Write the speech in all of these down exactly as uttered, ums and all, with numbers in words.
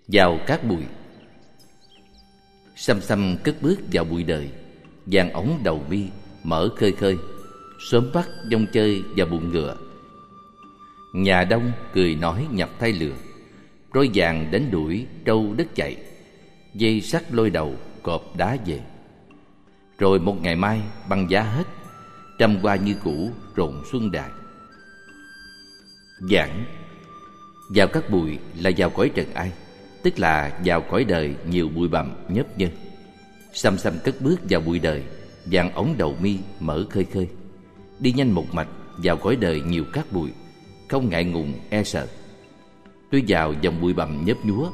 Vào cát bụi. Xăm xăm cất bước vào bụi đời, vàng ống đầu mi mở khơi khơi, sớm bắt dông chơi vào bụng ngựa. Nhà đông cười nói nhập thay lừa, roi vàng đánh đuổi trâu đất chạy, dây sắt lôi đầu cọp đá về. Rồi một ngày mai băng giá hết, trăm hoa như cũ rộn xuân đài. Giảng. Vào các bụi là vào cõi trần ai, tức là vào cõi đời nhiều bụi bặm nhớp nhơ. Xăm xăm cất bước vào bụi đời, vàng ống đầu mi mở khơi khơi, đi nhanh một mạch vào cõi đời nhiều cát bụi, không ngại ngùng e sợ. Tuy vào dòng bụi bặm nhớp nhúa,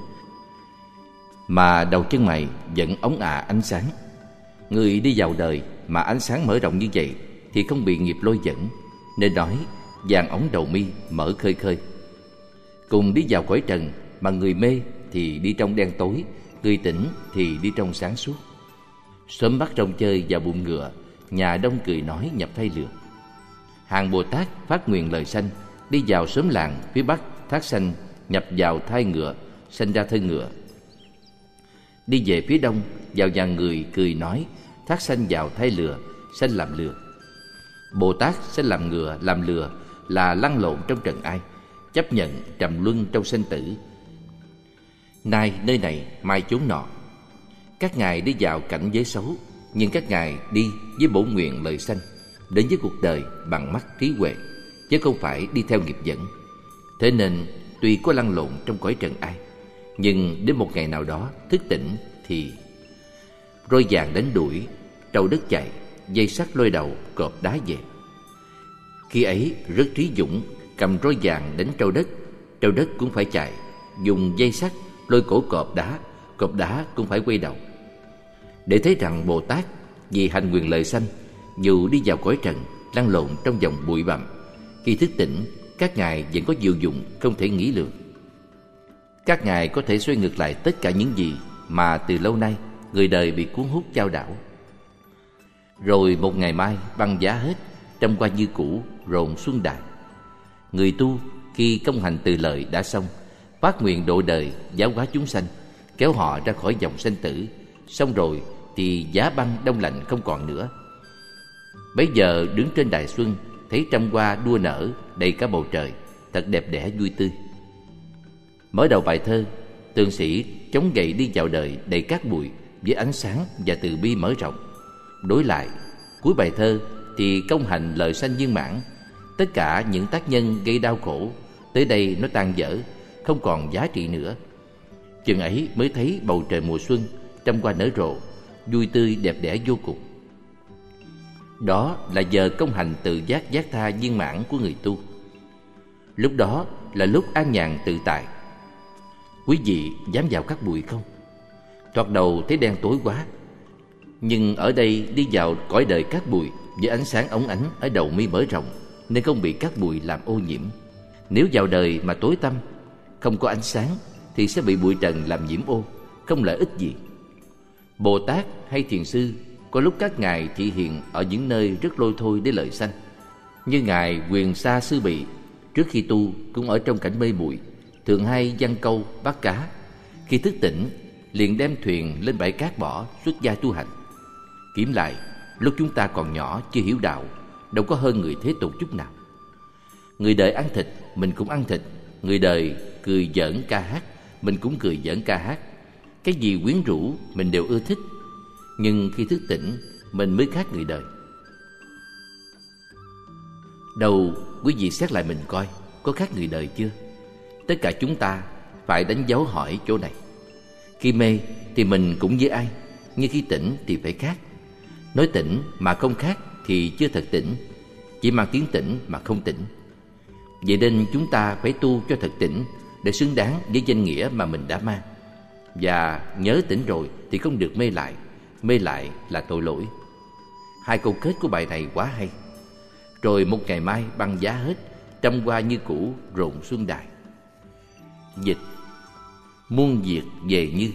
mà đầu chân mày vẫn ống ả ánh sáng. Người đi vào đời mà ánh sáng mở rộng như vậy thì không bị nghiệp lôi dẫn, nên nói vàng ống đầu mi mở khơi khơi. Cùng đi vào cõi trần mà người mê thì đi trong đen tối, người tỉnh thì đi trong sáng suốt. Sớm bắt rong chơi vào bụng ngựa, nhà đông cười nói nhập thay lừa. Hàng Bồ Tát phát nguyện lời sanh, đi vào xóm làng phía bắc thác sanh, nhập vào thai ngựa, sanh ra thân ngựa. Đi về phía đông, vào nhà người cười nói thác sanh vào thai lừa, sanh làm lừa. Bồ Tát sẽ làm ngựa làm lừa là lăn lộn trong trần ai, chấp nhận trầm luân trong sinh tử. Nay nơi này, mai chốn nọ. Các ngài đi vào cảnh giới xấu, nhưng các ngài đi với bổn nguyện lời sanh, đến với cuộc đời bằng mắt trí huệ, chứ không phải đi theo nghiệp dẫn. Thế nên tuy có lăn lộn trong cõi trần ai, nhưng đến một ngày nào đó thức tỉnh thì roi vàng đánh đuổi trâu đất chạy, dây sắt lôi đầu cọp đá về. Khi ấy rất trí dũng, cầm roi vàng đánh trâu đất, trâu đất cũng phải chạy, dùng dây sắt lôi cổ cọp đá, cọp đá cũng phải quay đầu. Để thấy rằng Bồ Tát vì hành nguyện lợi sanh, dù đi vào cõi trần lăn lộn trong dòng bụi bặm, khi thức tỉnh các ngài vẫn có diệu dụng không thể nghĩ lường. Các ngài có thể xoay ngược lại tất cả những gì mà từ lâu nay người đời bị cuốn hút chao đảo. Rồi một ngày mai băng giá hết, trăm hoa như cũ rộn xuân đài. Người tu khi công hành từ lợi đã xong, phát nguyện độ đời giáo hóa chúng sanh, kéo họ ra khỏi dòng sanh tử. Xong rồi thì giá băng đông lạnh không còn nữa. Bấy giờ đứng trên đài xuân, thấy trăm hoa đua nở đầy cả bầu trời, thật đẹp đẽ vui tươi. Mở đầu bài thơ, tường sĩ chống gậy đi vào đời đầy cát bụi với ánh sáng và từ bi mở rộng. Đối lại cuối bài thơ thì công hành lợi sanh viên mãn. Tất cả những tác nhân gây đau khổ tới đây nó tan dở, không còn giá trị nữa. Chừng ấy mới thấy bầu trời mùa xuân, trăm hoa nở rộ, vui tươi đẹp đẽ vô cùng. Đó là giờ công hành tự giác giác tha viên mãn của người tu. Lúc đó là lúc an nhàn tự tại. Quý vị dám vào các bụi không? Thoạt đầu thấy đen tối quá, nhưng ở đây đi vào cõi đời cát bụi với ánh sáng óng ánh ở đầu mi mở rộng, nên không bị cát bụi làm ô nhiễm. Nếu vào đời mà tối tăm, không có ánh sáng thì sẽ bị bụi trần làm nhiễm ô, không lợi ích gì. Bồ Tát hay thiền sư có lúc các ngài thị hiện ở những nơi rất lôi thôi để lợi sanh. Như ngài Quyền Sa Sư Bị, trước khi tu cũng ở trong cảnh mê muội, thường hay giăng câu bắt cá. Khi thức tỉnh liền đem thuyền lên bãi cát bỏ, xuất gia tu hành. Kiểm lại, lúc chúng ta còn nhỏ chưa hiểu đạo, đâu có hơn người thế tục chút nào. Người đời ăn thịt, mình cũng ăn thịt. Người đời cười giỡn ca hát, mình cũng cười giỡn ca hát. Cái gì quyến rũ mình đều ưa thích. Nhưng khi thức tỉnh, mình mới khác người đời. Đầu quý vị xét lại mình coi, có khác người đời chưa? Tất cả chúng ta phải đánh dấu hỏi chỗ này. Khi mê thì mình cũng như ai, nhưng khi tỉnh thì phải khác. Nói tỉnh mà không khác thì chưa thật tỉnh, chỉ mang tiếng tỉnh mà không tỉnh. Vậy nên chúng ta phải tu cho thật tỉnh, để xứng đáng với danh nghĩa mà mình đã mang. Và nhớ tỉnh rồi thì không được mê lại. Mê lại là tội lỗi. Hai câu kết của bài này quá hay. Rồi một ngày mai băng giá hết, trăm hoa như cũ rộn xuân đài. Dịch: muôn việc về như.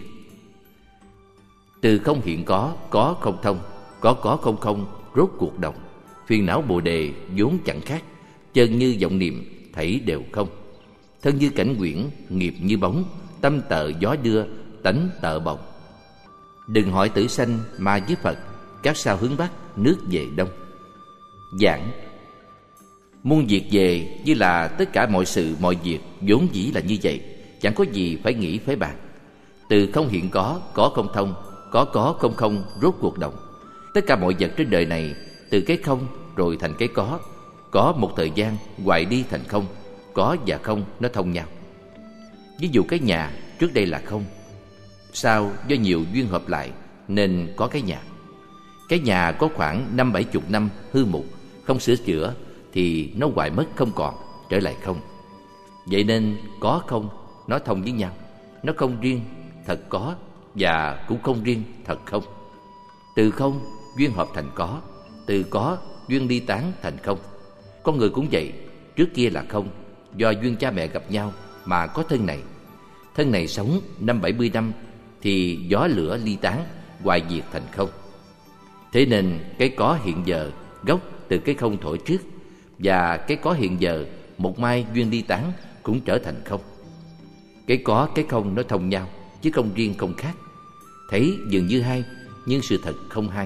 Từ không hiện có, có không thông, có có không không, rốt cuộc đồng. Phiền não bồ đề vốn chẳng khác, chân như vọng niệm thảy đều không. Thân như cảnh quyển, nghiệp như bóng, tâm tợ gió đưa, tánh tợ bồng. Đừng hỏi tử sanh mà với Phật, các sao hướng Bắc, nước về Đông. Giảng: muôn việc về như là tất cả mọi sự mọi việc vốn dĩ là như vậy, chẳng có gì phải nghĩ phải bàn. Từ không hiện có, có không thông, có có không không, rốt cuộc động. Tất cả mọi vật trên đời này từ cái không rồi thành cái có. Có một thời gian hoại đi thành không. Có và không nó thông nhau. Ví dụ cái nhà trước đây là không, sau do nhiều duyên hợp lại nên có cái nhà. Cái nhà có khoảng năm bảy chục năm hư mục, không sửa chữa thì nó hoại mất không còn, trở lại không. Vậy nên có không nó thông với nhau. Nó không riêng thật có và cũng không riêng thật không. Từ không duyên hợp thành có, từ có duyên ly tán thành không. Con người cũng vậy, trước kia là không, do duyên cha mẹ gặp nhau mà có thân này. Thân này sống năm bảy mươi năm thì gió lửa ly tán, hoại diệt thành không. Thế nên cái có hiện giờ gốc từ cái không thổi trước, và cái có hiện giờ một mai duyên ly tán cũng trở thành không. Cái có cái không nó thông nhau, chứ không riêng không khác. Thấy dường như hai, nhưng sự thật không hai.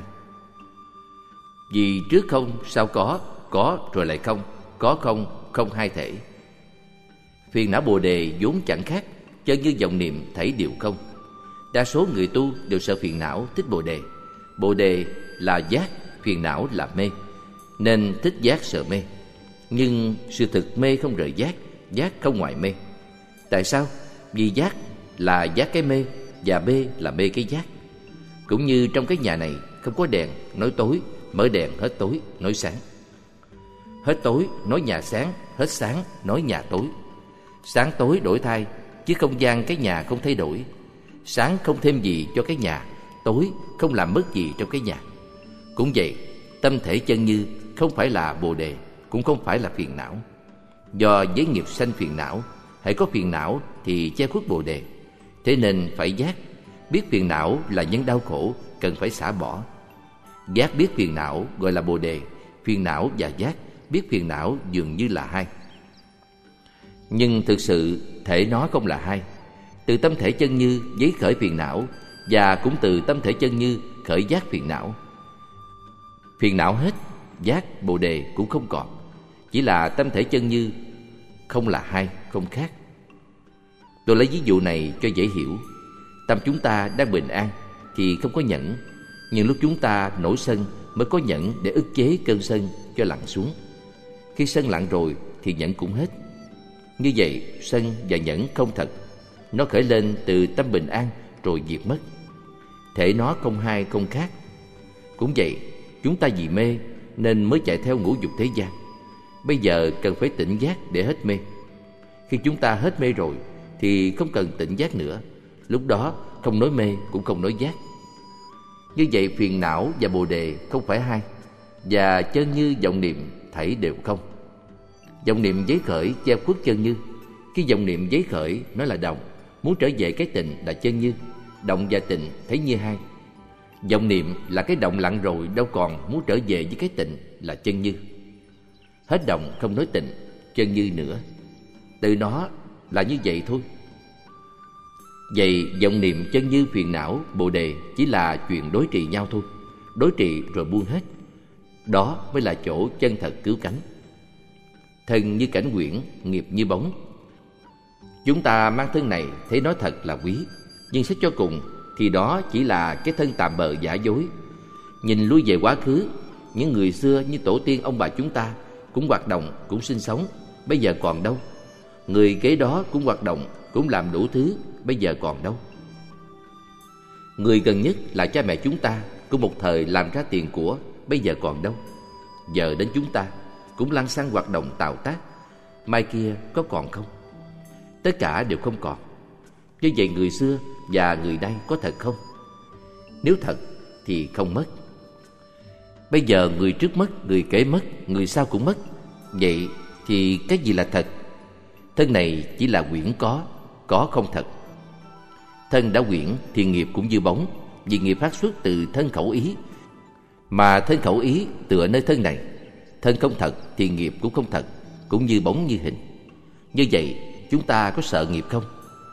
Vì trước không sau có, có rồi lại không, có không, không hai thể. Phiền não Bồ Đề vốn chẳng khác, chân như vọng niệm thảy đều không. Đa số người tu đều sợ phiền não, thích Bồ Đề. Bồ Đề là giác, phiền não là mê, nên thích giác sợ mê. Nhưng sự thực mê không rời giác, giác không ngoài mê. Tại sao? Vì giác là giác cái mê, và mê là mê cái giác. Cũng như trong cái nhà này không có đèn, nói tối, mở đèn hết tối, nói sáng. Hết tối, nói nhà sáng, hết sáng, nói nhà tối. Sáng tối đổi thay, chứ không gian cái nhà không thay đổi. Sáng không thêm gì cho cái nhà, tối không làm mất gì trong cái nhà. Cũng vậy, tâm thể chân như không phải là Bồ Đề, cũng không phải là phiền não. Do giới nghiệp sanh phiền não, hãy có phiền não thì che khuất Bồ Đề. Thế nên phải giác, biết phiền não là những đau khổ cần phải xả bỏ. Giác biết phiền não gọi là Bồ Đề, phiền não và giác biết phiền não dường như là hai. Nhưng thực sự thể nó không là hai. Từ tâm thể chân như giấy khởi phiền não, và cũng từ tâm thể chân như khởi giác phiền não. Phiền não hết, giác Bồ Đề cũng không còn. Chỉ là tâm thể chân như không là hai, không khác. Tôi lấy ví dụ này cho dễ hiểu. Tâm chúng ta đang bình an thì không có nhẫn, nhưng lúc chúng ta nổi sân mới có nhẫn để ức chế cơn sân cho lặng xuống. Khi sân lặng rồi thì nhẫn cũng hết. Như vậy sân và nhẫn không thật. Nó khởi lên từ tâm bình an rồi diệt mất. Thể nó không hai không khác. Cũng vậy, chúng ta vì mê nên mới chạy theo ngũ dục thế gian. Bây giờ cần phải tỉnh giác để hết mê. Khi chúng ta hết mê rồi thì không cần tỉnh giác nữa. Lúc đó không nói mê cũng không nói giác. Như vậy phiền não và Bồ Đề không phải hai, và chân như vọng niệm thảy đều không. Vọng niệm giấy khởi che khuất chân như. Khi vọng niệm giấy khởi nó là đồng, muốn trở về cái tịnh là chân như. Động và tịnh thấy như hai. Vọng niệm là cái động lặng rồi, đâu còn muốn trở về với cái tịnh là chân như. Hết động không nói tịnh, chân như nữa. Từ nó là như vậy thôi. Vậy vọng niệm chân như phiền não Bồ Đề chỉ là chuyện đối trị nhau thôi. Đối trị rồi buông hết. Đó mới là chỗ chân thật cứu cánh. Thân như cảnh quyển, nghiệp như bóng. Chúng ta mang thân này thấy nó thật là quý, nhưng xét cho cùng thì đó chỉ là cái thân tạm bợ giả dối. Nhìn lui về quá khứ, những người xưa như tổ tiên ông bà chúng ta cũng hoạt động, cũng sinh sống, bây giờ còn đâu. Người kế đó cũng hoạt động, cũng làm đủ thứ, bây giờ còn đâu. Người gần nhất là cha mẹ chúng ta, cũng một thời làm ra tiền của, bây giờ còn đâu. Giờ đến chúng ta cũng lăn xăng hoạt động tạo tác, mai kia có còn không? Tất cả đều không còn. Như vậy người xưa và người nay có thật không? Nếu thật thì không mất. Bây giờ người trước mất, người kế mất, người sau cũng mất. Vậy thì cái gì là thật? Thân này chỉ là quyển có, có không thật. Thân đã quyển thì nghiệp cũng như bóng, vì nghiệp phát xuất từ thân khẩu ý. Mà thân khẩu ý tựa nơi thân này. Thân không thật thì nghiệp cũng không thật, cũng như bóng như hình. Như vậy chúng ta có sợ nghiệp không?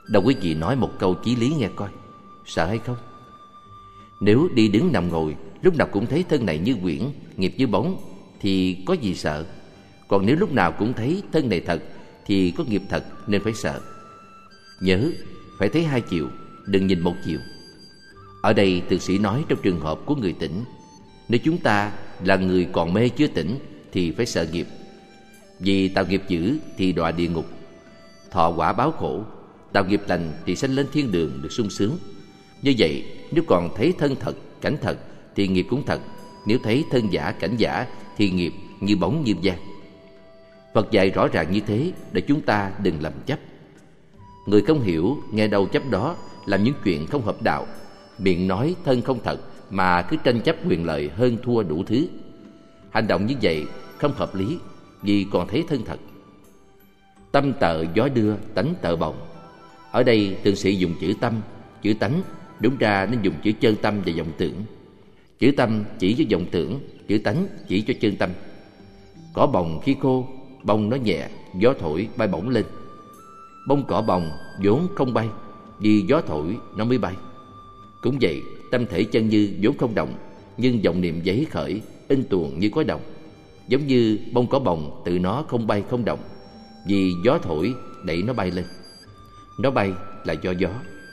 Đâu quý vị nói một câu chí lý nghe coi, sợ hay không? Nếu đi đứng nằm ngồi lúc nào cũng thấy thân này như quyển, nghiệp như bóng thì có gì sợ. Còn nếu lúc nào cũng thấy thân này thật thì có nghiệp thật nên phải sợ. Nhớ, phải thấy hai chiều, đừng nhìn một chiều. Ở đây Từ sĩ nói trong trường hợp của người tỉnh. Nếu chúng ta là người còn mê chưa tỉnh thì phải sợ nghiệp. Vì tạo nghiệp dữ thì đọa địa ngục, thọ quả báo khổ. Tạo nghiệp lành thì sanh lên thiên đường được sung sướng. Như vậy, nếu còn thấy thân thật, cảnh thật thì nghiệp cũng thật. Nếu thấy thân giả, cảnh giả thì nghiệp như bóng như gian. Phật dạy rõ ràng như thế để chúng ta đừng làm chấp. Người không hiểu, nghe đâu chấp đó, làm những chuyện không hợp đạo. Miệng nói thân không thật mà cứ tranh chấp quyền lợi hơn thua đủ thứ. Hành động như vậy không hợp lý vì còn thấy thân thật. Tâm tợ gió đưa, tánh tợ bồng. Ở đây Thượng sĩ dùng chữ tâm, chữ tánh, đúng ra nên dùng chữ chân tâm và vọng tưởng. Chữ tâm chỉ cho vọng tưởng, chữ tánh chỉ cho chân tâm. Cỏ bồng khi khô, bông nó nhẹ, gió thổi bay bổng lên. Bông cỏ bồng vốn không bay, vì gió thổi nó mới bay. Cũng vậy, tâm thể chân như vốn không động, nhưng vọng niệm giấy khởi, in tuồng như có động. Giống như bông cỏ bồng tự nó không bay không động, vì gió thổi đẩy nó bay lên. Nó bay là do gió.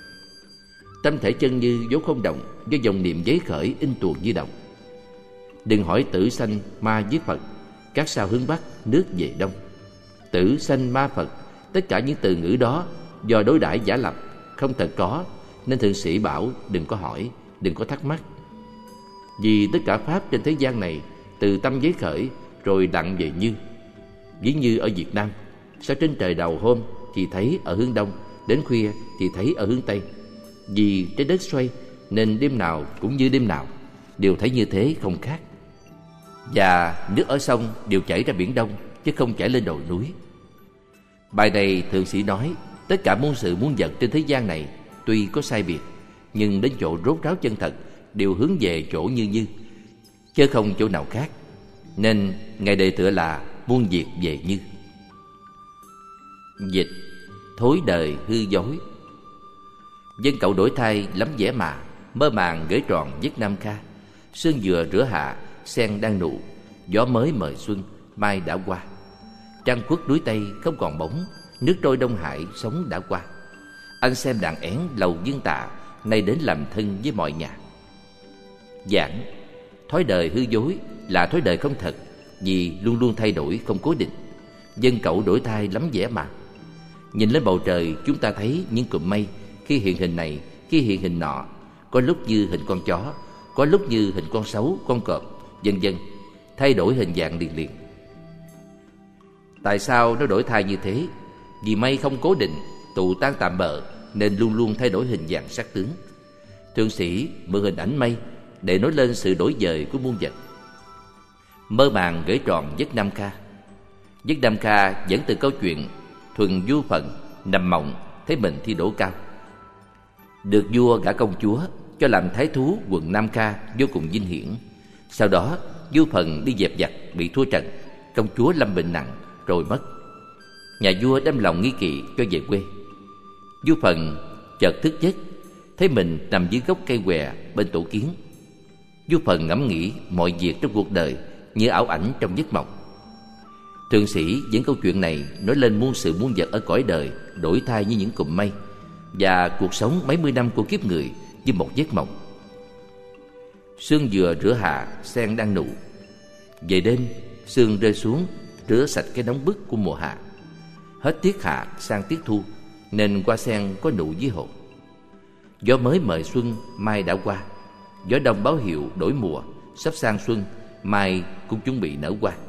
Tâm thể chân như vốn không động, do vọng niệm giấy khởi, in tuồng như động. Đừng hỏi tử sanh ma giết Phật, các sao hướng Bắc, nước về Đông. Tử sanh ma Phật, tất cả những từ ngữ đó do đối đãi giả lập, không thật có, nên Thượng sĩ bảo đừng có hỏi, đừng có thắc mắc. Vì tất cả pháp trên thế gian này từ tâm giấy khởi rồi đặng về như. Ví như ở Việt Nam, sao trên trời đầu hôm thì thấy ở hướng Đông, đến khuya thì thấy ở hướng Tây. Vì trái đất xoay nên đêm nào cũng như đêm nào, đều thấy như thế không khác. Và nước ở sông đều chảy ra biển Đông, chứ không chảy lên đồi núi. Bài này Thượng sĩ nói tất cả muôn sự muôn vật trên thế gian này tuy có sai biệt, nhưng đến chỗ rốt ráo chân thật đều hướng về chỗ như như, chứ không chỗ nào khác. Nên Ngài đề tựa là muôn việc về như. Dịch: thối đời hư dối. Dân cậu đổi thay lắm vẻ mà, mơ màng gửi tròn giấc Nam Kha. Sương vừa rửa hạ, sen đang nụ, gió mới mời xuân, mai đã qua. Trăng khuất núi Tây không còn bóng, nước trôi Đông Hải sóng đã qua. Anh xem đàn én lầu dương tạ, nay đến làm thân với mọi nhà. Giảng: thói đời hư dối là thói đời không thật, vì luôn luôn thay đổi không cố định. Dân cậu đổi thay lắm vẻ mà. Nhìn lên bầu trời, chúng ta thấy những cụm mây khi hiện hình này, khi hiện hình nọ, có lúc như hình con chó, có lúc như hình con sấu, con cọp, vân vân, thay đổi hình dạng liền liền. Tại sao nó đổi thay như thế? Vì mây không cố định, tụ tan tạm bợ, nên luôn luôn thay đổi hình dạng sắc tướng. Thượng sĩ mượn hình ảnh mây để nói lên sự đổi dời của muôn vật. Mơ màng gửi tròn giấc Nam Kha. Giấc Nam Kha dẫn từ câu chuyện thuần vua phận nằm mộng thấy mình thi đỗ cao. Được vua gả công chúa cho làm thái thú quận Nam Kha vô cùng vinh hiển. Sau đó vua Phận đi dẹp giặc bị thua trận, công chúa lâm bệnh nặng rồi mất. Nhà vua đâm lòng nghi kỵ cho về quê. Vua Phận chợt thức giấc, thấy mình nằm dưới gốc cây què bên tổ kiến. Vua Phận ngẫm nghĩ mọi việc trong cuộc đời như ảo ảnh trong giấc mộng. Thượng sĩ dẫn câu chuyện này nói lên muôn sự muôn vật ở cõi đời đổi thay như những cụm mây, và cuộc sống mấy mươi năm của kiếp người như một giấc mộng. Sương vừa rửa hạ, sen đang nụ. Về đêm, sương rơi xuống rửa sạch cái nóng bức của mùa hạ. Hết tiết hạ sang tiết thu, nên hoa sen có nụ dưới hồ. Gió mới mời xuân, mai đã qua. Gió đông báo hiệu đổi mùa, sắp sang xuân, mai cũng chuẩn bị nở hoa.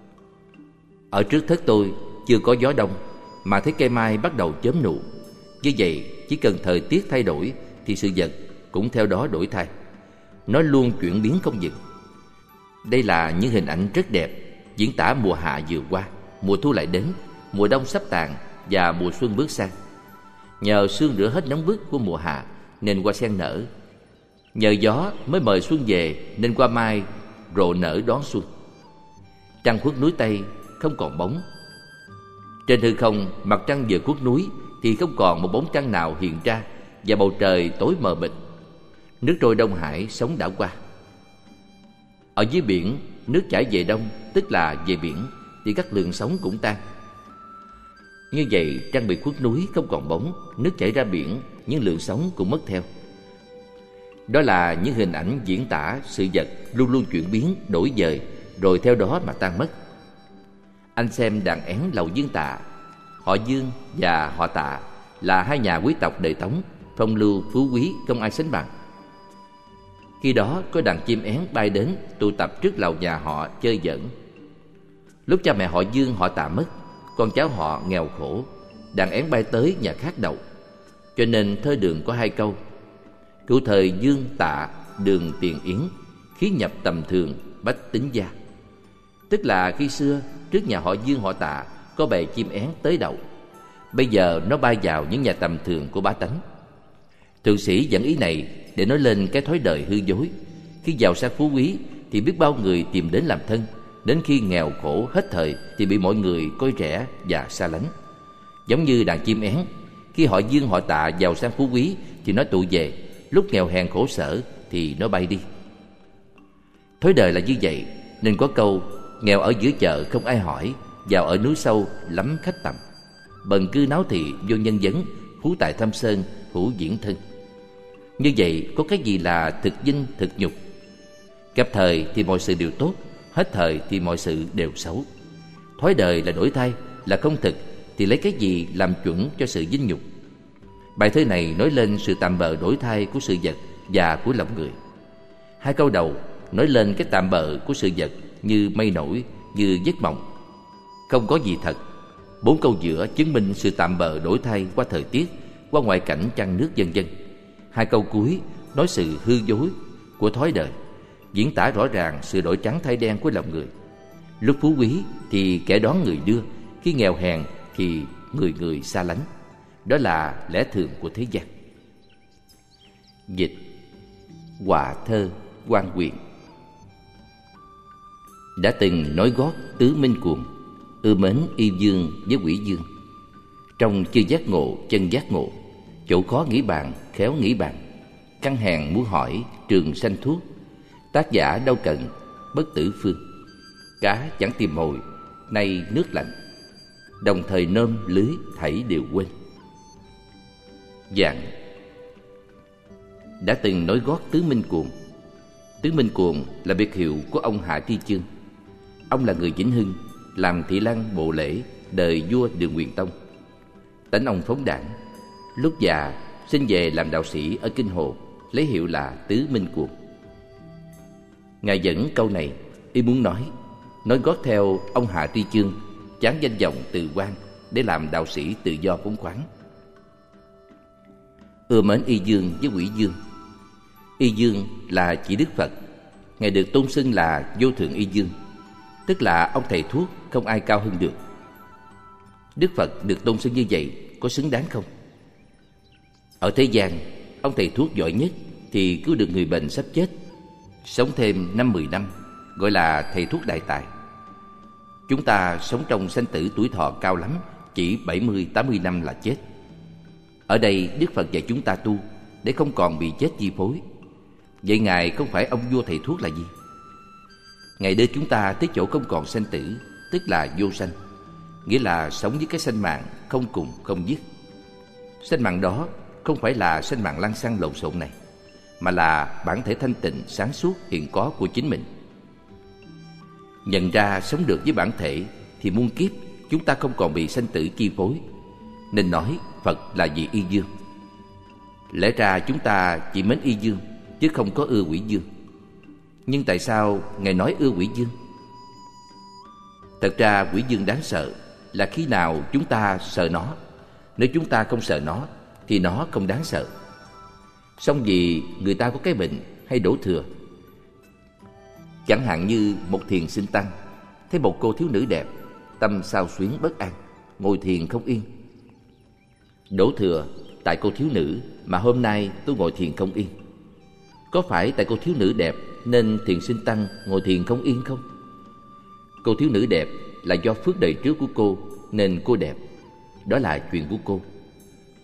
Ở trước thất tôi chưa có gió đông, mà thấy cây mai bắt đầu chớm nụ. Như vậy, chỉ cần thời tiết thay đổi thì sự vật cũng theo đó đổi thay. Nó luôn chuyển biến không dừng. Đây là những hình ảnh rất đẹp, diễn tả mùa hạ vừa qua, mùa thu lại đến, mùa đông sắp tàn và mùa xuân bước sang. Nhờ sương rửa hết nóng bức của mùa hạ nên hoa sen nở. Nhờ gió mới mời xuân về nên hoa mai rộ nở đón xuân. Trăng khuất núi Tây không còn bóng. Trên hư không, mặt trăng vừa khuất núi thì không còn một bóng trăng nào hiện ra, và bầu trời tối mờ mịt. Nước trôi Đông Hải sóng đảo qua. Ở dưới biển, nước chảy về đông, tức là về biển, thì các lượng sóng cũng tan. Như vậy, trăng bị khuất núi không còn bóng, nước chảy ra biển, nhưng lượng sóng cũng mất theo. Đó là những hình ảnh diễn tả sự vật luôn luôn chuyển biến, đổi dời, rồi theo đó mà tan mất. Anh xem đàn én Lầu Dương Tạ. Họ Dương và họ Tạ là hai nhà quý tộc đời Tống, phong lưu phú quý không ai sánh bằng. Khi đó có đàn chim én bay đến tụ tập trước lầu nhà họ chơi giỡn. Lúc cha mẹ họ Dương họ Tạ mất, con cháu họ nghèo khổ, đàn én bay tới nhà khác đậu. Cho nên thơ đường có hai câu: cựu thời Dương Tạ đường tiền yến, khí nhập tầm thường bách tính gia. Tức là khi xưa trước nhà họ Dương họ Tạ có bầy chim én tới đậu, bây giờ nó bay vào những nhà tầm thường của bá tánh. Thượng sĩ dẫn ý này để nói lên cái thói đời hư dối. Khi giàu sang phú quý thì biết bao người tìm đến làm thân, đến khi nghèo khổ hết thời thì bị mọi người coi rẻ và xa lánh. Giống như đàn chim én, khi họ Dương họ Tạ giàu sang phú quý thì nó tụ về, lúc nghèo hèn khổ sở thì nó bay đi. Thói đời là như vậy, nên có câu nghèo ở giữa chợ không ai hỏi, giàu ở núi sâu lắm khách tầm. Bần cư náo thị vô nhân vấn, phú tại thâm sơn hữu diễn thân. Như vậy có cái gì là thực dinh thực nhục? Gặp thời thì mọi sự đều tốt, hết thời thì mọi sự đều xấu. Thói đời là đổi thay, là không thực, thì lấy cái gì làm chuẩn cho sự dinh nhục? Bài thơ này nói lên sự tạm bợ đổi thay của sự vật và của lòng người. Hai câu đầu nói lên cái tạm bợ của sự vật như mây nổi, như giấc mộng, không có gì thật. Bốn câu giữa chứng minh sự tạm bợ đổi thay qua thời tiết, qua ngoại cảnh trăng nước vân vân. Hai câu cuối nói sự hư dối của thói đời, diễn tả rõ ràng sự đổi trắng thay đen của lòng người. Lúc phú quý thì kẻ đón người đưa, khi nghèo hèn thì người người xa lánh. Đó là lẽ thường của thế gian. Dịch: Họa thơ Quan Quyền. Đã từng nói gót tứ minh cuồng, ưa mến y dương với quỷ dương. Trong chưa giác ngộ chân giác ngộ, chỗ khó nghĩ bàn khéo nghĩ bàn. Căn hèn muốn hỏi trường sanh thuốc, tác giả đâu cần bất tử phương. Cá chẳng tìm mồi, nay nước lạnh, đồng thời nôm lưới thảy đều quên. Dạng: đã từng nói gót tứ minh cuồng. Tứ minh cuồng là biệt hiệu của ông Hạ Tri Chương. Ông là người Vĩnh Hưng, làm thị lang bộ lễ đời vua Đường Quyền Tông. Tánh ông phóng đãng, lúc già xin về làm đạo sĩ ở Kinh Hồ, lấy hiệu là Tứ Minh Cuồng. Ngài dẫn câu này, ý muốn nói nói gót theo ông Hạ Tri Chương, chán danh vọng từ quan để làm đạo sĩ tự do phóng khoáng. Ưa mến y dương với quỷ dương. Y dương là chỉ Đức Phật. Ngài được tôn xưng là vô thượng y dương, tức là ông thầy thuốc không ai cao hơn được. Đức Phật được tôn xưng như vậy có xứng đáng không? Ở thế gian, ông thầy thuốc giỏi nhất thì cứu được người bệnh sắp chết, sống thêm năm mười năm, gọi là thầy thuốc đại tài. Chúng ta sống trong sanh tử tuổi thọ cao lắm, chỉ bảy mươi tám mươi năm là chết. Ở đây Đức Phật dạy chúng ta tu để không còn bị chết chi phối. Vậy Ngài không phải ông vua thầy thuốc là gì? Ngài đưa chúng ta tới chỗ không còn sanh tử, tức là vô sanh, nghĩa là sống với cái sanh mạng không cùng không dứt. Sanh mạng đó không phải là sanh mạng lăng xăng lộn xộn này, mà là bản thể thanh tịnh sáng suốt hiện có của chính mình. Nhận ra sống được với bản thể thì muôn kiếp chúng ta không còn bị sanh tử chi phối, nên nói Phật là vị y dương. Lẽ ra chúng ta chỉ mến y dương chứ không có ưa quỷ dương. Nhưng tại sao Ngài nói ưa quỷ dương? Thật ra quỷ dương đáng sợ là khi nào chúng ta sợ nó. Nếu chúng ta không sợ nó thì nó không đáng sợ. Song vì người ta có cái bệnh hay đổ thừa. Chẳng hạn như một thiền sinh tăng thấy một cô thiếu nữ đẹp, tâm xao xuyến bất an, ngồi thiền không yên. Đổ thừa tại cô thiếu nữ mà hôm nay tôi ngồi thiền không yên. Có phải tại cô thiếu nữ đẹp nên thiền sinh tăng ngồi thiền không yên không? Cô thiếu nữ đẹp là do phước đời trước của cô nên cô đẹp. Đó là chuyện của cô.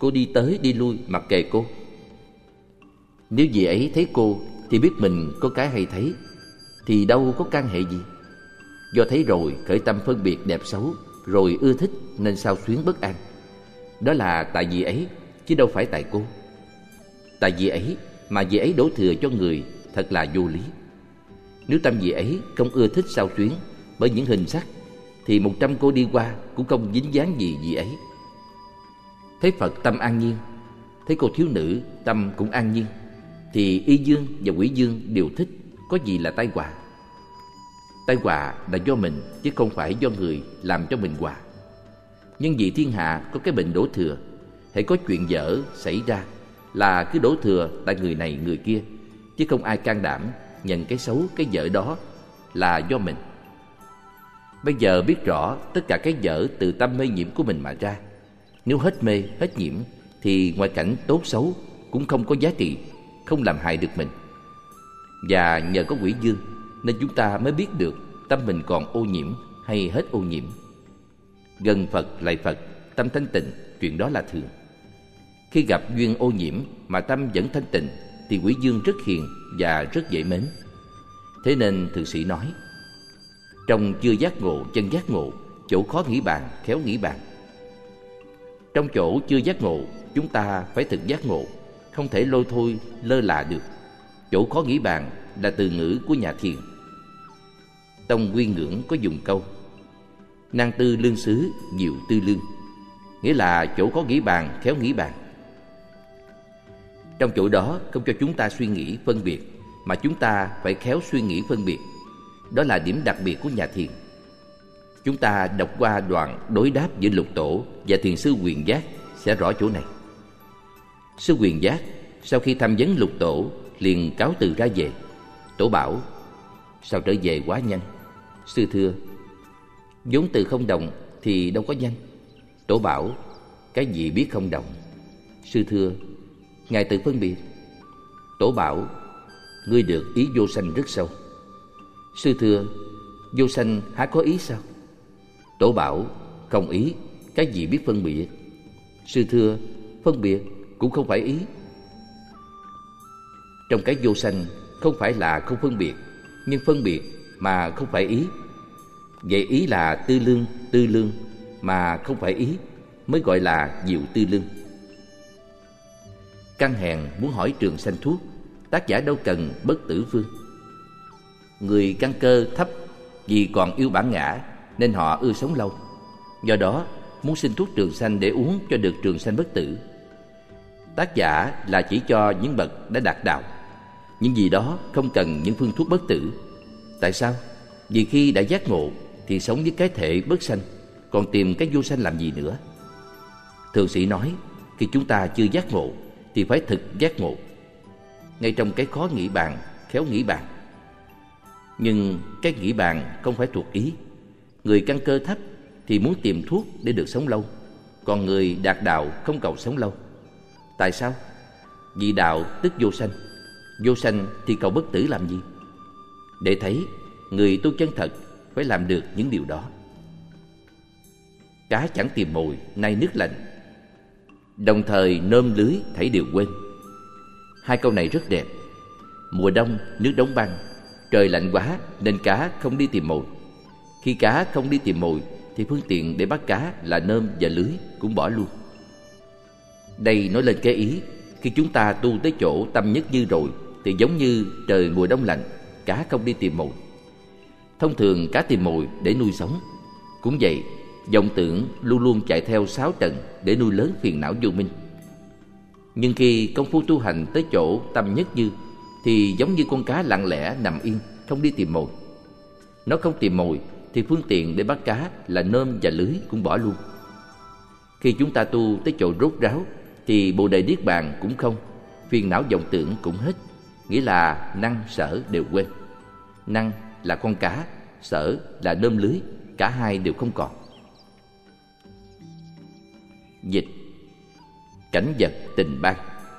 cô đi tới đi lui mặc kệ cô. Nếu dì ấy thấy cô thì biết mình có cái hay thấy, thì đâu có can hệ gì. Do thấy rồi khởi tâm phân biệt đẹp xấu, rồi ưa thích nên sao xuyến bất an. Đó là tại dì ấy, chứ đâu phải tại cô. Tại dì ấy mà dì ấy đổ thừa cho người, thật là vô lý. Nếu tâm dì ấy không ưa thích sao xuyến bởi những hình sắc, thì một trăm cô đi qua cũng không dính dáng gì dì ấy. Thấy Phật tâm an nhiên, thấy cô thiếu nữ tâm cũng an nhiên, thì y dương và quỷ dương đều thích, có gì là tai họa. Tai họa là do mình, chứ không phải do người làm cho mình họa. Nhưng vì thiên hạ có cái bệnh đổ thừa, hễ có chuyện dở xảy ra là cứ đổ thừa tại người này người kia, chứ không ai can đảm nhận cái xấu cái dở đó là do mình. Bây giờ biết rõ tất cả cái dở từ tâm mê nhiễm của mình mà ra. Nếu hết mê, hết nhiễm, thì ngoại cảnh tốt xấu cũng không có giá trị, không làm hại được mình. Và nhờ có quỷ dương nên chúng ta mới biết được tâm mình còn ô nhiễm hay hết ô nhiễm. Gần Phật lại Phật, tâm thanh tịnh, chuyện đó là thường. Khi gặp duyên ô nhiễm mà tâm vẫn thanh tịnh, thì quỷ dương rất hiền và rất dễ mến. Thế nên thượng sĩ nói: trong chưa giác ngộ chân giác ngộ, chỗ khó nghĩ bàn khéo nghĩ bàn. Trong chỗ chưa giác ngộ, chúng ta phải thực giác ngộ, không thể lôi thôi lơ là được. Chỗ khó nghĩ bàn là từ ngữ của nhà thiền. Tông Quy Ngưỡng có dùng câu: năng tư lương xứ, diệu tư lương, nghĩa là chỗ có nghĩ bàn khéo nghĩ bàn. Trong chỗ đó không cho chúng ta suy nghĩ phân biệt, mà chúng ta phải khéo suy nghĩ phân biệt. Đó là điểm đặc biệt của nhà thiền. Chúng ta đọc qua đoạn đối đáp giữa Lục Tổ và thiền sư Quyền Giác sẽ rõ chỗ này. Sư Quyền Giác sau khi tham vấn Lục Tổ liền cáo từ ra về. Tổ bảo: sao trở về quá nhanh? Sư thưa: vốn từ không đồng thì đâu có nhanh. Tổ bảo: cái gì biết không đồng? Sư thưa: ngài tự phân biệt. Tổ bảo: ngươi được ý vô sanh rất sâu. Sư thưa: vô sanh há có ý sao? Tổ bảo: không ý, cái gì biết phân biệt? Sư thưa: phân biệt cũng không phải ý. Trong cái vô sanh không phải là không phân biệt, nhưng phân biệt mà không phải ý. Vậy ý là tư lương, tư lương mà không phải ý mới gọi là diệu tư lương. Căn hèn muốn hỏi trường sanh thuốc, tác giả đâu cần bất tử phương. Người căn cơ thấp vì còn yêu bản ngã nên họ ưa sống lâu, do đó muốn xin thuốc trường sanh để uống cho được trường sanh bất tử. Tác giả là chỉ cho những bậc đã đạt đạo, những gì đó không cần những phương thuốc bất tử. Tại sao? Vì khi đã giác ngộ thì sống với cái thể bất sanh, còn tìm cái vô sanh làm gì nữa? Thượng sĩ nói, khi chúng ta chưa giác ngộ thì phải thực giác ngộ. Ngay trong cái khó nghĩ bàn, khéo nghĩ bàn. Nhưng cái nghĩ bàn không phải thuộc ý. Người căn cơ thấp thì muốn tìm thuốc để được sống lâu, còn người đạt đạo không cầu sống lâu. Tại sao? Vì đạo tức vô sanh, vô sanh thì cầu bất tử làm gì? Để thấy người tu chân thật phải làm được những điều đó. Cá chẳng tìm mồi nay nước lạnh, đồng thời nôm lưới thảy đều quên. Hai câu này rất đẹp. Mùa đông nước đóng băng, trời lạnh quá nên cá không đi tìm mồi. Khi cá không đi tìm mồi thì phương tiện để bắt cá là nôm và lưới cũng bỏ luôn. Đây nói lên cái ý, khi chúng ta tu tới chỗ tâm nhất như rồi thì giống như trời mùa đông lạnh, cá không đi tìm mồi. Thông thường cá tìm mồi để nuôi sống. Cũng vậy, vọng tưởng luôn luôn chạy theo sáu trần để nuôi lớn phiền não vô minh. Nhưng khi công phu tu hành tới chỗ tâm nhất như thì giống như con cá lặng lẽ nằm yên, không đi tìm mồi. Nó không tìm mồi thì phương tiện để bắt cá là nôm và lưới cũng bỏ luôn. Khi chúng ta tu tới chỗ rốt ráo thì bồ đề niết bàn cũng không, phiền não vọng tưởng cũng hết. Nghĩa là năng sở đều quên. Năng là con cá, sở là nôm lưới, cả hai đều không còn. Dịch: cảnh vật tình ban.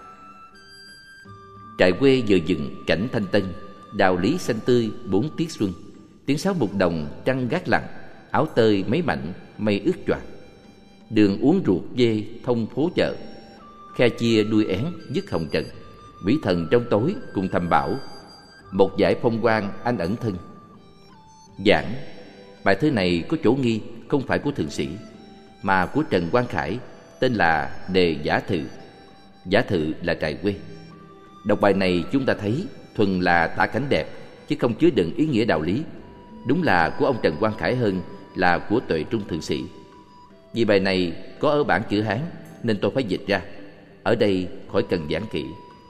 Trại quê giờ dừng cảnh thanh tân, đào lý xanh tươi bốn tiết xuân. Tiếng sáo bục đồng trăng gác lặng, áo tơi mấy mảnh mây ướt choạc. Đường uống ruột dê thông phố chợ, khe chia đuôi én dứt hồng trần, mỹ thần trong tối cùng thầm bảo, một dải phong quang anh ẩn thân. Giảng, bài thơ này có chỗ nghi không phải của thượng sĩ, mà của Trần Quang Khải, tên là Đề Giả Thự. Giả Thự là trại quê. Đọc bài này chúng ta thấy thuần là tả cảnh đẹp, chứ không chứa đựng ý nghĩa đạo lý. Đúng là của ông Trần Quang Khải hơn là của Tuệ Trung thượng sĩ. Vì bài này có ở bản chữ Hán nên tôi phải dịch ra. Ở đây khỏi cần giảng kỹ.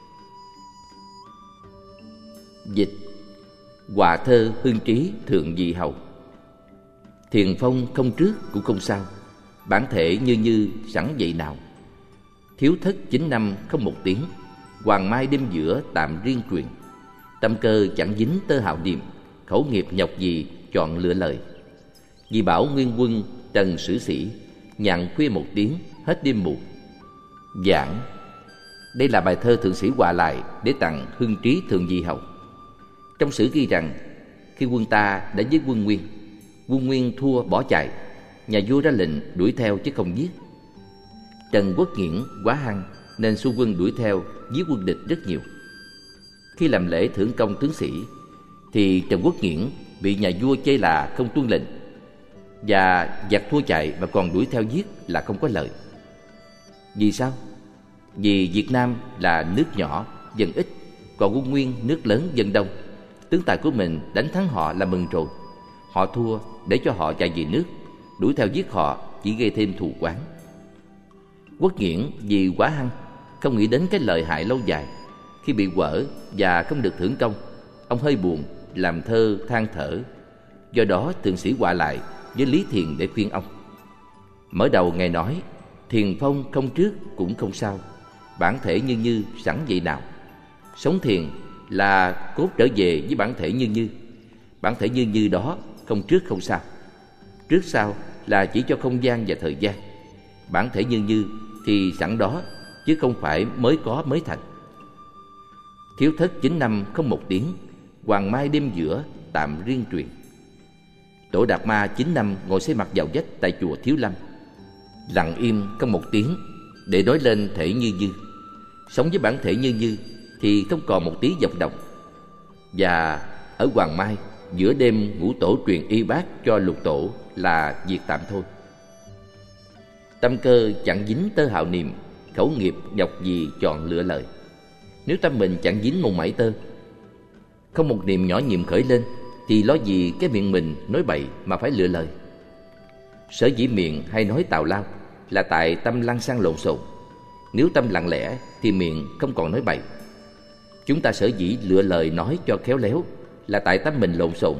Dịch: họa thơ hưng trí thượng dị hầu. Thiền phong không trước cũng không sau, bản thể như như sẵn vậy nào. Thiếu thất chín năm không một tiếng, hoàng mai đêm giữa tạm riêng truyền. Tâm cơ chẳng dính tơ hào niệm, khẩu nghiệp nhọc gì chọn lựa lời. Vì bảo nguyên quân trần sử sĩ, nhàn khuya một tiếng hết đêm mù. Giảng: đây là bài thơ thượng sĩ họa lại để tặng hưng trí thượng dị hầu. Trong sử ghi rằng, khi quân ta đã với quân Nguyên, quân Nguyên thua bỏ chạy, nhà vua ra lệnh đuổi theo chứ không giết. Trần Quốc Nghiễn quá hăng nên xu quân đuổi theo, giết quân địch rất nhiều. Khi làm lễ thưởng công tướng sĩ thì Trần Quốc Nghiễn bị nhà vua chê là không tuân lệnh, và giặc thua chạy và còn đuổi theo giết là không có lợi. Vì sao? Vì Việt Nam là nước nhỏ, dân ít, còn quân Nguyên nước lớn, dân đông. Tướng tài của mình đánh thắng họ là mừng rồi. Họ thua để cho họ chạy về nước, đuổi theo giết họ chỉ gây thêm thù oán. Quốc Nghiễn vì quá hăng, không nghĩ đến cái lợi hại lâu dài. Khi bị quở và không được thưởng công, ông hơi buồn, làm thơ than thở. Do đó thượng sĩ họa lại với Lý Thiền để khuyên ông. Mở đầu ngài nói, thiền phong không trước cũng không sau, bản thể như như sẵn vậy nào. Sống thiền là cốt trở về với bản thể như như. Bản thể như như đó không trước không sau. Trước sau là chỉ cho không gian và thời gian. Bản thể như như thì sẵn đó, chứ không phải mới có mới thành. Thiếu thất chín năm không một tiếng, hoàng mai đêm giữa tạm riêng truyền. Tổ Đạt Ma chín năm ngồi xây mặt vào vách tại chùa Thiếu Lâm, lặng im không một tiếng để nói lên thể như như. Sống với bản thể như như thì không còn một tí vọng động. Và ở Hoàng Mai, giữa đêm ngũ tổ truyền y bát cho lục tổ là việc tạm thôi. Tâm cơ chẳng dính tơ hào niệm, khẩu nghiệp nhọc gì chọn lựa lời. Nếu tâm mình chẳng dính một mảy tơ, không một niệm nhỏ nhiệm khởi lên, thì lo gì cái miệng mình nói bậy mà phải lựa lời. Sở dĩ miệng hay nói tào lao là tại tâm lăng xăng lộn xộn. Nếu tâm lặng lẽ thì miệng không còn nói bậy. Chúng ta sở dĩ lựa lời nói cho khéo léo là tại tâm mình lộn xộn.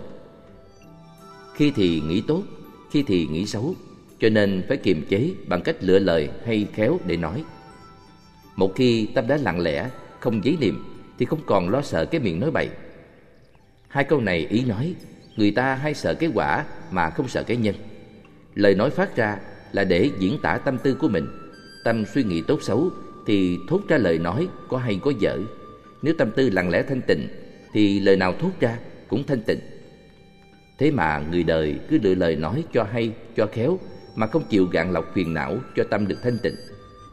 Khi thì nghĩ tốt, khi thì nghĩ xấu, cho nên phải kiềm chế bằng cách lựa lời hay khéo để nói. Một khi tâm đã lặng lẽ, không giấy niệm thì không còn lo sợ cái miệng nói bậy. Hai câu này ý nói, người ta hay sợ cái quả mà không sợ cái nhân. Lời nói phát ra là để diễn tả tâm tư của mình. Tâm suy nghĩ tốt xấu thì thốt ra lời nói có hay có dở. Nếu tâm tư lặng lẽ thanh tịnh thì lời nào thốt ra cũng thanh tịnh. Thế mà người đời cứ lựa lời nói cho hay, cho khéo mà không chịu gạn lọc phiền não cho tâm được thanh tịnh.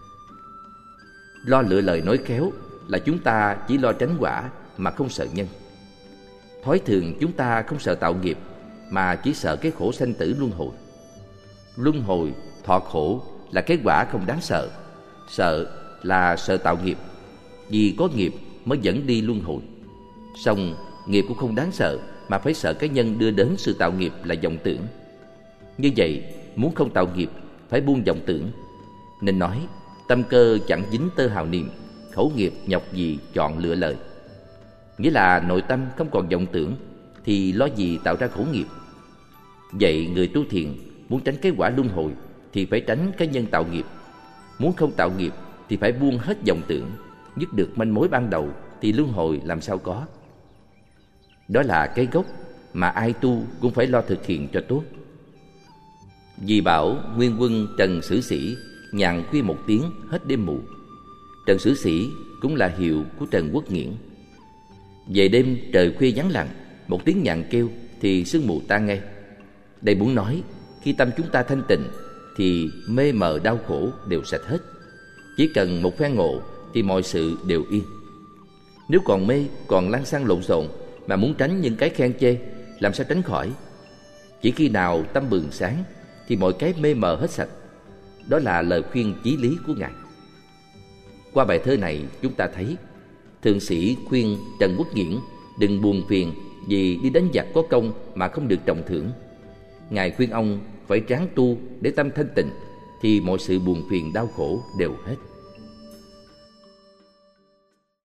Lo lựa lời nói khéo là chúng ta chỉ lo tránh quả mà không sợ nhân. Thói thường chúng ta không sợ tạo nghiệp mà chỉ sợ cái khổ sanh tử luân hồi. Luân hồi, thọ khổ là cái quả không đáng sợ. Sợ là sợ tạo nghiệp, vì có nghiệp mới dẫn đi luân hồi. Song nghiệp cũng không đáng sợ mà phải sợ cái nhân đưa đến sự tạo nghiệp là vọng tưởng. Như vậy, muốn không tạo nghiệp phải buông vọng tưởng. Nên nói, tâm cơ chẳng dính tơ hào niệm, khẩu nghiệp nhọc gì chọn lựa lời. Nghĩa là nội tâm không còn vọng tưởng thì lo gì tạo ra khổ nghiệp. Vậy người tu thiền muốn tránh cái quả luân hồi thì phải tránh cái nhân tạo nghiệp. Muốn không tạo nghiệp thì phải buông hết vọng tưởng, dứt được manh mối ban đầu thì luân hồi làm sao có. Đó là cái gốc mà ai tu cũng phải lo thực hiện cho tốt. Vì bảo nguyên quân Trần Sử Sĩ nhàn khuya một tiếng hết đêm mù. Trần Sử Sĩ cũng là hiệu của Trần Quốc Nghiễn. Về đêm trời khuya vắng lặng, một tiếng nhạn kêu thì sương mù tan ngay. Đây muốn nói khi tâm chúng ta thanh tịnh thì mê mờ đau khổ đều sạch hết. Chỉ cần một phen ngộ thì mọi sự đều yên. Nếu còn mê, còn lăng xăng lộn xộn mà muốn tránh những cái khen chê, làm sao tránh khỏi? Chỉ khi nào tâm bừng sáng thì mọi cái mê mờ hết sạch. Đó là lời khuyên chí lý của Ngài. Qua bài thơ này chúng ta thấy thượng sĩ khuyên Trần Quốc Nghĩễn đừng buồn phiền vì đi đánh giặc có công mà không được trọng thưởng. Ngài khuyên ông phải ráng tu để tâm thanh tịnh thì mọi sự buồn phiền đau khổ đều hết.